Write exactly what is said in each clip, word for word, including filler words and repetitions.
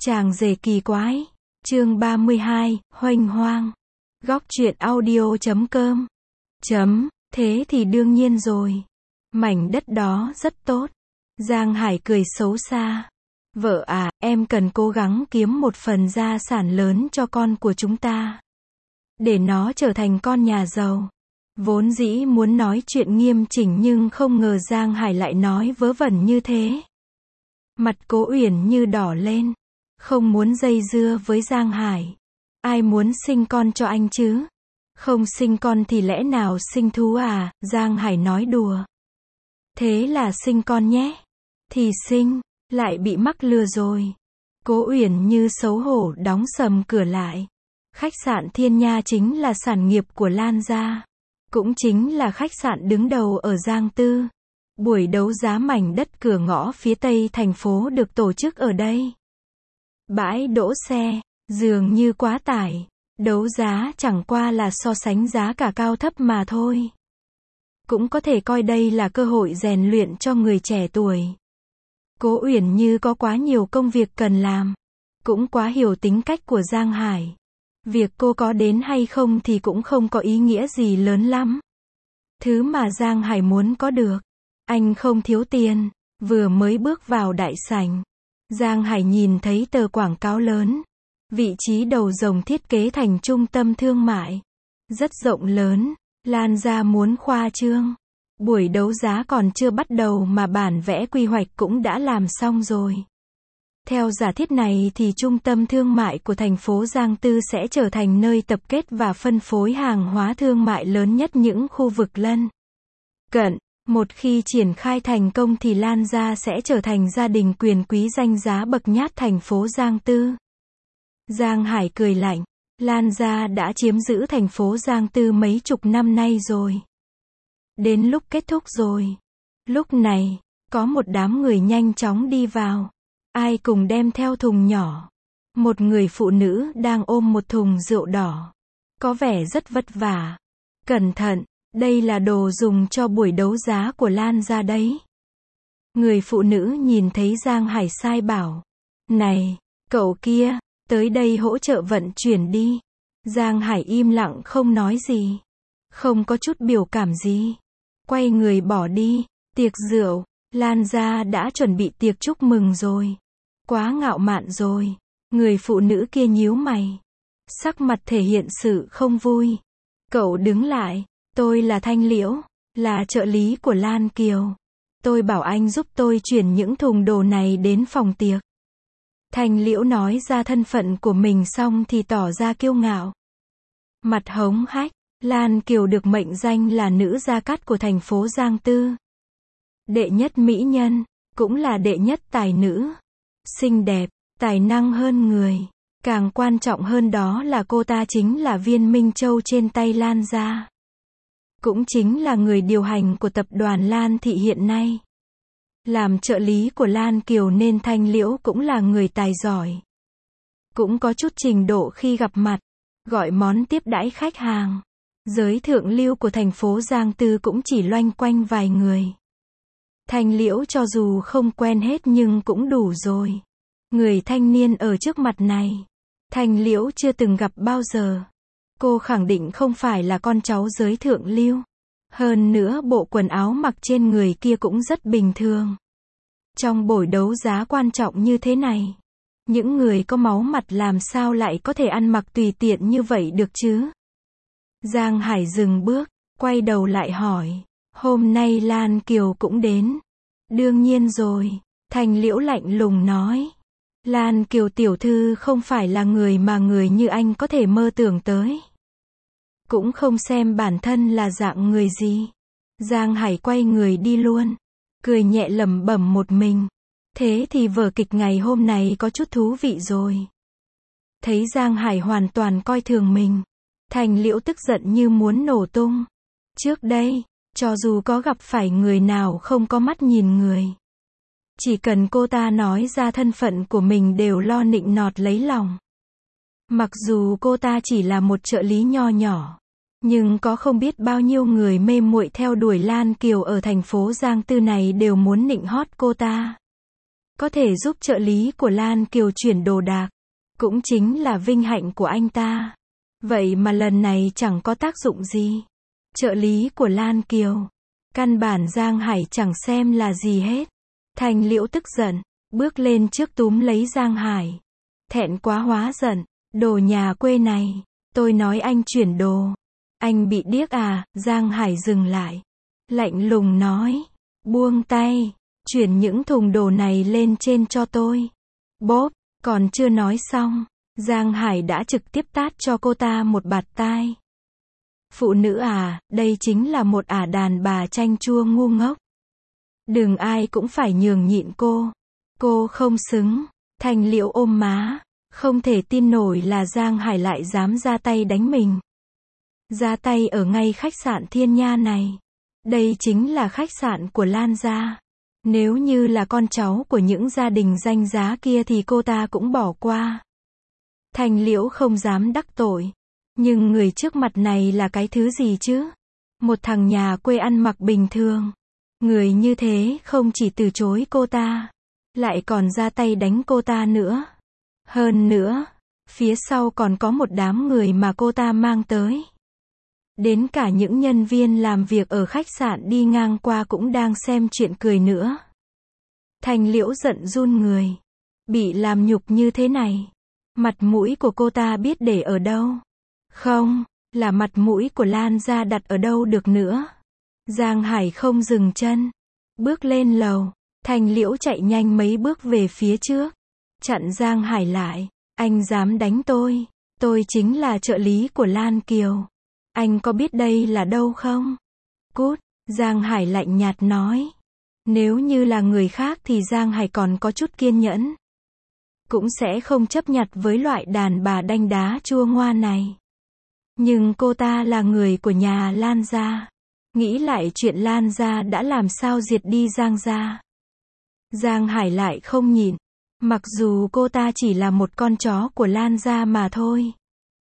Chàng rể kỳ quái. Chương ba mươi hai, Hoành hoang. Góc truyện audio chấm com. Chấm, thế thì đương nhiên rồi. Mảnh đất đó rất tốt. Giang Hải cười xấu xa. Vợ à, em cần cố gắng kiếm một phần gia sản lớn cho con của chúng ta. Để nó trở thành con nhà giàu. Vốn dĩ muốn nói chuyện nghiêm chỉnh nhưng không ngờ Giang Hải lại nói vớ vẩn như thế. Mặt Cố Uyển Như đỏ lên. Không muốn dây dưa với Giang Hải. Ai muốn sinh con cho anh chứ? Không sinh con thì lẽ nào sinh thú à? Giang Hải nói đùa. Thế là sinh con nhé. Thì sinh, lại bị mắc lừa rồi. Cố Uyển Như xấu hổ đóng sầm cửa lại. Khách sạn Thiên Nha chính là sản nghiệp của Lan gia. Cũng chính là khách sạn đứng đầu ở Giang Tư. Buổi đấu giá mảnh đất cửa ngõ phía tây thành phố được tổ chức ở đây. Bãi đỗ xe, dường như quá tải. Đấu giá chẳng qua là so sánh giá cả cao thấp mà thôi. Cũng có thể coi đây là cơ hội rèn luyện cho người trẻ tuổi. Cố Uyển Như có quá nhiều công việc cần làm. Cũng quá hiểu tính cách của Giang Hải. Việc cô có đến hay không thì cũng không có ý nghĩa gì lớn lắm. Thứ mà Giang Hải muốn có được. Anh không thiếu tiền. Vừa mới bước vào đại sảnh. Giang Hải nhìn thấy tờ quảng cáo lớn. Vị trí đầu rồng thiết kế thành trung tâm thương mại. Rất rộng lớn. Lan gia muốn khoa trương. Buổi đấu giá còn chưa bắt đầu mà bản vẽ quy hoạch cũng đã làm xong rồi. Theo giả thiết này thì trung tâm thương mại của thành phố Giang Tư sẽ trở thành nơi tập kết và phân phối hàng hóa thương mại lớn nhất những khu vực lân cận. Một khi triển khai thành công thì Lan gia sẽ trở thành gia đình quyền quý danh giá bậc nhất thành phố Giang Tư. Giang Hải cười lạnh. Lan gia đã chiếm giữ thành phố Giang Tư mấy chục năm nay rồi. Đến lúc kết thúc rồi. Lúc này, có một đám người nhanh chóng đi vào. Ai cùng đem theo thùng nhỏ. Một người phụ nữ đang ôm một thùng rượu đỏ. Có vẻ rất vất vả. Cẩn thận, đây là đồ dùng cho buổi đấu giá của Lan gia đấy. Người phụ nữ nhìn thấy Giang Hải sai bảo. Này, cậu kia, tới đây hỗ trợ vận chuyển đi. Giang Hải im lặng không nói gì. Không có chút biểu cảm gì. Quay người bỏ đi. Tiệc rượu, Lan gia đã chuẩn bị tiệc chúc mừng rồi. Quá ngạo mạn rồi. Người phụ nữ kia nhíu mày. Sắc mặt thể hiện sự không vui. Cậu đứng lại. Tôi là Thanh Liễu. Là trợ lý của Lan Kiều. Tôi bảo anh giúp tôi chuyển những thùng đồ này đến phòng tiệc. Thanh Liễu nói ra thân phận của mình xong thì tỏ ra kiêu ngạo. Mặt hống hách. Lan Kiều được mệnh danh là nữ gia cát của thành phố Giang Tư. Đệ nhất mỹ nhân. Cũng là đệ nhất tài nữ. Xinh đẹp, tài năng hơn người. Càng quan trọng hơn đó là cô ta chính là viên minh châu trên tay Lan gia. Cũng chính là người điều hành của tập đoàn Lan Thị hiện nay. Làm trợ lý của Lan Kiều nên Thanh Liễu cũng là người tài giỏi. Cũng có chút trình độ khi gặp mặt. Gọi món tiếp đãi khách hàng. Giới thượng lưu của thành phố Giang Tư cũng chỉ loanh quanh vài người. Thanh Liễu cho dù không quen hết nhưng cũng đủ rồi. Người thanh niên ở trước mặt này. Thanh Liễu chưa từng gặp bao giờ. Cô khẳng định không phải là con cháu giới thượng lưu. Hơn nữa bộ quần áo mặc trên người kia cũng rất bình thường. Trong buổi đấu giá quan trọng như thế này. Những người có máu mặt làm sao lại có thể ăn mặc tùy tiện như vậy được chứ? Giang Hải dừng bước, quay đầu lại hỏi. Hôm nay Lan Kiều cũng đến. Đương nhiên rồi. Thanh Liễu lạnh lùng nói. Lan Kiều tiểu thư không phải là người mà người như anh có thể mơ tưởng tới. Cũng không xem bản thân là dạng người gì. Giang Hải quay người đi luôn. Cười nhẹ lẩm bẩm một mình. Thế thì vở kịch ngày hôm nay có chút thú vị rồi. Thấy Giang Hải hoàn toàn coi thường mình. Thanh Liễu tức giận như muốn nổ tung. Trước đây, cho dù có gặp phải người nào không có mắt nhìn người. Chỉ cần cô ta nói ra thân phận của mình đều lo nịnh nọt lấy lòng. Mặc dù cô ta chỉ là một trợ lý nho nhỏ. Nhưng có không biết bao nhiêu người mê muội theo đuổi Lan Kiều ở thành phố Giang Tư này đều muốn nịnh hót cô ta. có thể giúp trợ lý của Lan Kiều chuyển đồ đạc, cũng chính là vinh hạnh của anh ta. Vậy mà lần này chẳng có tác dụng gì. Trợ lý của Lan Kiều, căn bản Giang Hải chẳng xem là gì hết. Thanh Liễu tức giận, bước lên trước túm lấy Giang Hải. Thẹn quá hóa giận, đồ nhà quê này, tôi nói anh chuyển đồ. Anh bị điếc à? Giang Hải dừng lại, lạnh lùng nói, buông tay, chuyển những thùng đồ này lên trên cho tôi. Bốp, còn chưa nói xong, Giang Hải đã trực tiếp tát cho cô ta một bạt tai. Phụ nữ à, đây chính là một ả đàn bà chanh chua ngu ngốc. Đừng ai cũng phải nhường nhịn cô. Cô không xứng. Thanh Liễu ôm má, không thể tin nổi là Giang Hải lại dám ra tay đánh mình. Ra tay ở ngay khách sạn Thiên Nha này. Đây chính là khách sạn của Lan gia. Nếu như là con cháu của những gia đình danh giá kia thì cô ta cũng bỏ qua. Thanh Liễu không dám đắc tội. Nhưng người trước mặt này là cái thứ gì chứ? Một thằng nhà quê ăn mặc bình thường. Người như thế không chỉ từ chối cô ta, lại còn ra tay đánh cô ta nữa. Hơn nữa, phía sau còn có một đám người mà cô ta mang tới. Đến cả những nhân viên làm việc ở khách sạn đi ngang qua cũng đang xem chuyện cười nữa. Thanh Liễu giận run người. Bị làm nhục như thế này, mặt mũi của cô ta biết để ở đâu? Không, là mặt mũi của Lan gia đặt ở đâu được nữa. Giang Hải không dừng chân, bước lên lầu. Thanh Liễu chạy nhanh mấy bước về phía trước, chặn Giang Hải lại. Anh dám đánh tôi? Tôi chính là trợ lý của Lan Kiều. Anh có biết đây là đâu không? Cút, Giang Hải lạnh nhạt nói. Nếu như là người khác thì Giang Hải còn có chút kiên nhẫn, cũng sẽ không chấp nhặt với loại đàn bà đanh đá chua ngoa này. Nhưng cô ta là người của nhà Lan gia. Nghĩ lại chuyện Lan gia đã làm sao diệt đi Giang gia. Giang Hải lại không nhịn. Mặc dù cô ta chỉ là một con chó của Lan gia mà thôi.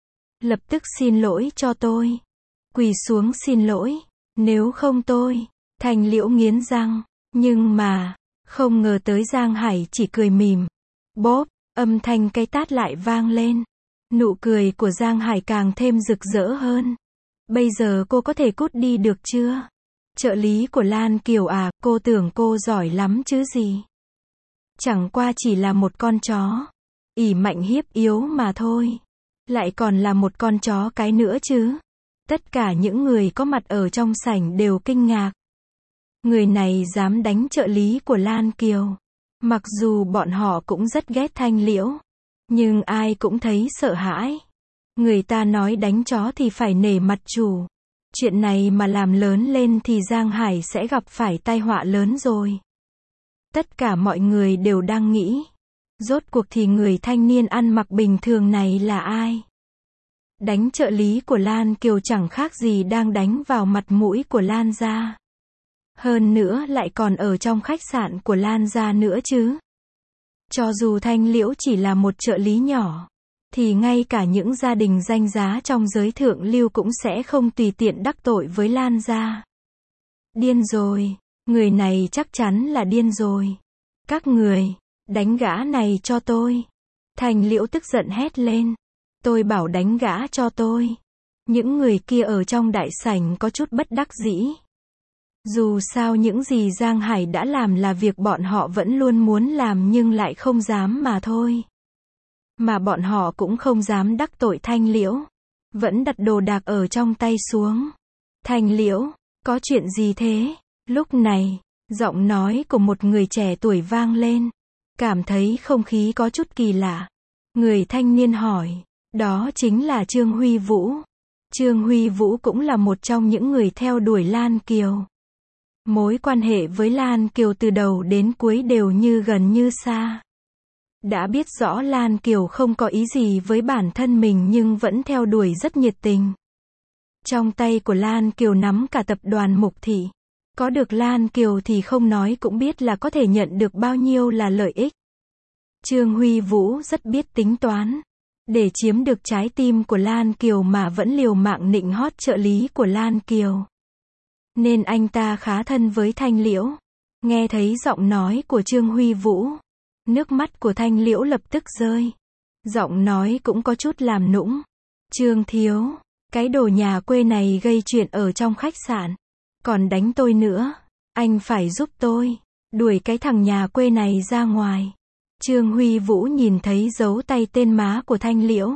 Lập tức xin lỗi cho tôi. Quỳ xuống xin lỗi. Nếu không tôi. Thanh Liễu nghiến răng. Nhưng mà, không ngờ tới Giang Hải chỉ cười mỉm. Bốp, âm thanh cái tát lại vang lên. Nụ cười của Giang Hải càng thêm rực rỡ hơn. Bây giờ cô có thể cút đi được chưa? Trợ lý của Lan Kiều à, cô tưởng cô giỏi lắm chứ gì? Chẳng qua chỉ là một con chó, ỷ mạnh hiếp yếu mà thôi. Lại còn là một con chó cái nữa chứ. Tất cả những người có mặt ở trong sảnh đều kinh ngạc. Người này dám đánh trợ lý của Lan Kiều. Mặc dù bọn họ cũng rất ghét Thanh Liễu, nhưng ai cũng thấy sợ hãi. Người ta nói đánh chó thì phải nể mặt chủ. Chuyện này mà làm lớn lên thì Giang Hải sẽ gặp phải tai họa lớn rồi. Tất cả mọi người đều đang nghĩ, rốt cuộc thì người thanh niên ăn mặc bình thường này là ai? Đánh trợ lý của Lan Kiều chẳng khác gì đang đánh vào mặt mũi của Lan gia. Hơn nữa lại còn ở trong khách sạn của Lan gia nữa chứ. Cho dù Thanh Liễu chỉ là một trợ lý nhỏ, thì ngay cả những gia đình danh giá trong giới thượng lưu cũng sẽ không tùy tiện đắc tội với Lan gia. Điên rồi, người này chắc chắn là điên rồi. Các người, đánh gã này cho tôi. Thanh Liễu tức giận hét lên. Tôi bảo đánh gã cho tôi. Những người kia ở trong đại sảnh có chút bất đắc dĩ. Dù sao những gì Giang Hải đã làm là việc bọn họ vẫn luôn muốn làm nhưng lại không dám mà thôi. Mà bọn họ cũng không dám đắc tội Thanh Liễu. Vẫn đặt đồ đạc ở trong tay xuống. Thanh Liễu, có chuyện gì thế? Lúc này, giọng nói của một người trẻ tuổi vang lên. Cảm thấy không khí có chút kỳ lạ. Người thanh niên hỏi. Đó chính là Trương Huy Vũ. Trương Huy Vũ cũng là một trong những người theo đuổi Lan Kiều. Mối quan hệ với Lan Kiều từ đầu đến cuối đều như gần như xa. Đã biết rõ Lan Kiều không có ý gì với bản thân mình nhưng vẫn theo đuổi rất nhiệt tình. Trong tay của Lan Kiều nắm cả tập đoàn Mục Thị. Có được Lan Kiều thì không nói cũng biết là có thể nhận được bao nhiêu là lợi ích. Trương Huy Vũ rất biết tính toán. Để chiếm được trái tim của Lan Kiều mà vẫn liều mạng nịnh hót trợ lý của Lan Kiều. Nên anh ta khá thân với Thanh Liễu. Nghe thấy giọng nói của Trương Huy Vũ, Nước mắt của Thanh Liễu lập tức rơi. Giọng nói cũng có chút làm nũng. Trương Thiếu, cái đồ nhà quê này gây chuyện ở trong khách sạn. Còn đánh tôi nữa. Anh phải giúp tôi. Đuổi cái thằng nhà quê này ra ngoài. Trương Huy Vũ nhìn thấy dấu tay tên má của Thanh Liễu.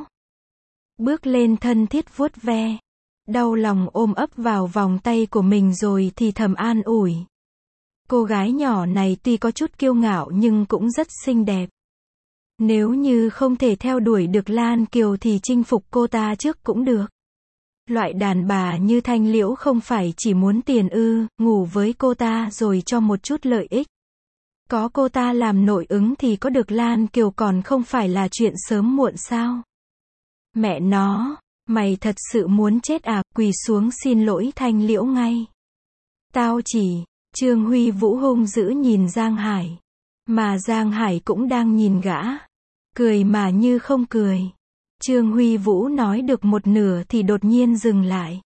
Bước lên thân thiết vuốt ve. Đau lòng ôm ấp vào vòng tay của mình rồi thì thầm an ủi. Cô gái nhỏ này tuy có chút kiêu ngạo nhưng cũng rất xinh đẹp. Nếu như không thể theo đuổi được Lan Kiều thì chinh phục cô ta trước cũng được. Loại đàn bà như Thanh Liễu không phải chỉ muốn tiền ư, ngủ với cô ta rồi cho một chút lợi ích. Có cô ta làm nội ứng thì có được Lan Kiều còn không phải là chuyện sớm muộn sao? Mẹ nó, mày thật sự muốn chết à, quỳ xuống xin lỗi Thanh Liễu ngay. Tao chỉ, Trương Huy Vũ hung dữ nhìn Giang Hải. Mà Giang Hải cũng đang nhìn gã. Cười mà như không cười. Trương Huy Vũ nói được một nửa thì đột nhiên dừng lại.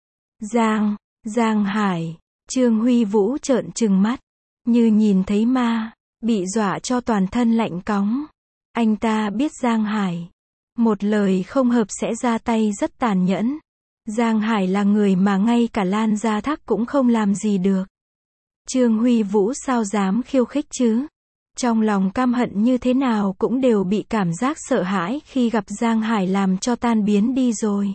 Giang, Giang Hải, Trương Huy Vũ trợn trừng mắt. Như nhìn thấy ma, bị dọa cho toàn thân lạnh cóng. Anh ta biết Giang Hải. Một lời không hợp sẽ ra tay rất tàn nhẫn. Giang Hải là người mà ngay cả Lan Gia Thác cũng không làm gì được. Trương Huy Vũ sao dám khiêu khích chứ? Trong lòng căm hận như thế nào cũng đều bị cảm giác sợ hãi khi gặp Giang Hải làm cho tan biến đi rồi.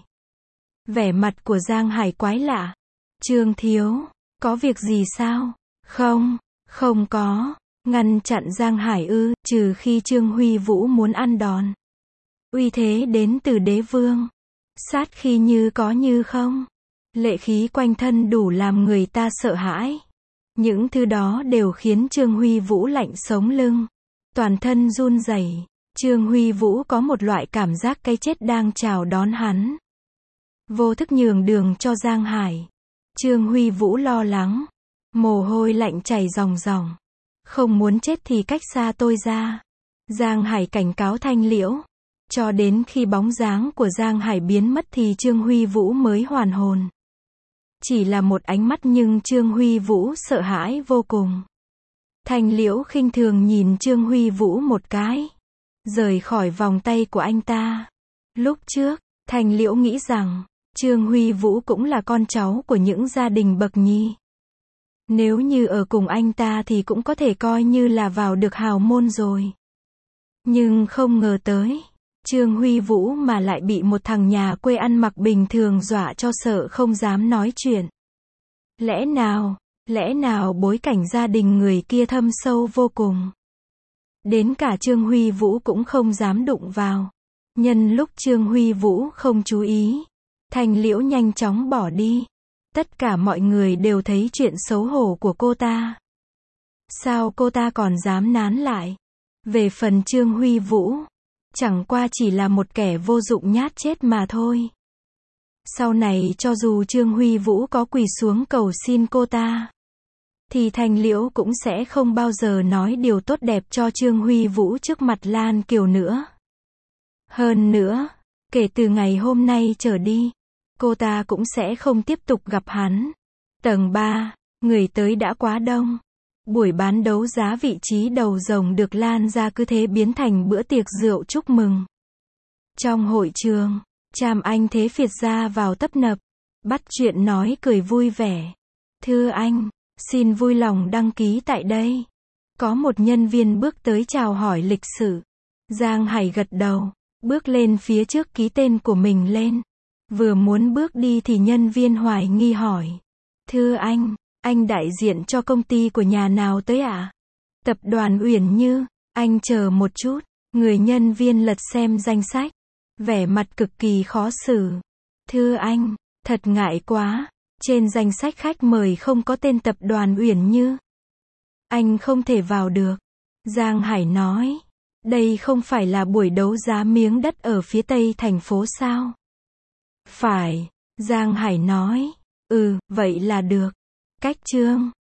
Vẻ mặt của Giang Hải quái lạ. Trương Thiếu, có việc gì sao? Không, không có. Ngăn chặn Giang Hải ư, trừ khi Trương Huy Vũ muốn ăn đòn. Uy thế đến từ đế vương. Sát khí như có như không. Lệ khí quanh thân đủ làm người ta sợ hãi. Những thứ đó đều khiến Trương Huy Vũ lạnh sống lưng. Toàn thân run rẩy. Trương Huy Vũ có một loại cảm giác cái chết đang chào đón hắn. Vô thức nhường đường cho Giang Hải. Trương Huy Vũ lo lắng. Mồ hôi lạnh chảy ròng ròng. Không muốn chết thì cách xa tôi ra. Giang Hải cảnh cáo Thanh Liễu. Cho đến khi bóng dáng của Giang Hải biến mất thì Trương Huy Vũ mới hoàn hồn. Chỉ là một ánh mắt nhưng Trương Huy Vũ sợ hãi vô cùng. Thanh Liễu khinh thường nhìn Trương Huy Vũ một cái. Rời khỏi vòng tay của anh ta. Lúc trước, Thanh Liễu nghĩ rằng, Trương Huy Vũ cũng là con cháu của những gia đình bậc nhi. Nếu như ở cùng anh ta thì cũng có thể coi như là vào được hào môn rồi. Nhưng không ngờ tới. Trương Huy Vũ mà lại bị một thằng nhà quê ăn mặc bình thường dọa cho sợ không dám nói chuyện. Lẽ nào, lẽ nào bối cảnh gia đình người kia thâm sâu vô cùng. Đến cả Trương Huy Vũ cũng không dám đụng vào. Nhân lúc Trương Huy Vũ không chú ý, Thanh Liễu nhanh chóng bỏ đi. Tất cả mọi người đều thấy chuyện xấu hổ của cô ta. Sao cô ta còn dám nán lại? Về phần Trương Huy Vũ, chẳng qua chỉ là một kẻ vô dụng nhát chết mà thôi. Sau này cho dù Trương Huy Vũ có quỳ xuống cầu xin cô ta, thì Thanh Liễu cũng sẽ không bao giờ nói điều tốt đẹp cho Trương Huy Vũ trước mặt Lan Kiều nữa. Hơn nữa, kể từ ngày hôm nay trở đi, cô ta cũng sẽ không tiếp tục gặp hắn. Tầng ba, người tới đã quá đông. Buổi bán đấu giá vị trí đầu rồng được lan ra cứ thế biến thành bữa tiệc rượu chúc mừng. Trong hội trường, Tràm Anh Thế Phiệt ra vào tấp nập, bắt chuyện nói cười vui vẻ. Thưa anh, xin vui lòng đăng ký tại đây. Có một nhân viên bước tới chào hỏi lịch sự. Giang Hải gật đầu, bước lên phía trước ký tên của mình lên. Vừa muốn bước đi thì nhân viên hoài nghi hỏi. Thưa anh, anh đại diện cho công ty của nhà nào tới ạ? À? Tập đoàn Uyển Như. Anh chờ một chút. Người nhân viên lật xem danh sách. Vẻ mặt cực kỳ khó xử. Thưa anh, thật ngại quá. Trên danh sách khách mời không có tên tập đoàn Uyển Như. Anh không thể vào được. Giang Hải nói. Đây không phải là buổi đấu giá miếng đất ở phía tây thành phố sao? Phải. Giang Hải nói. Ừ, vậy là được. Cách chương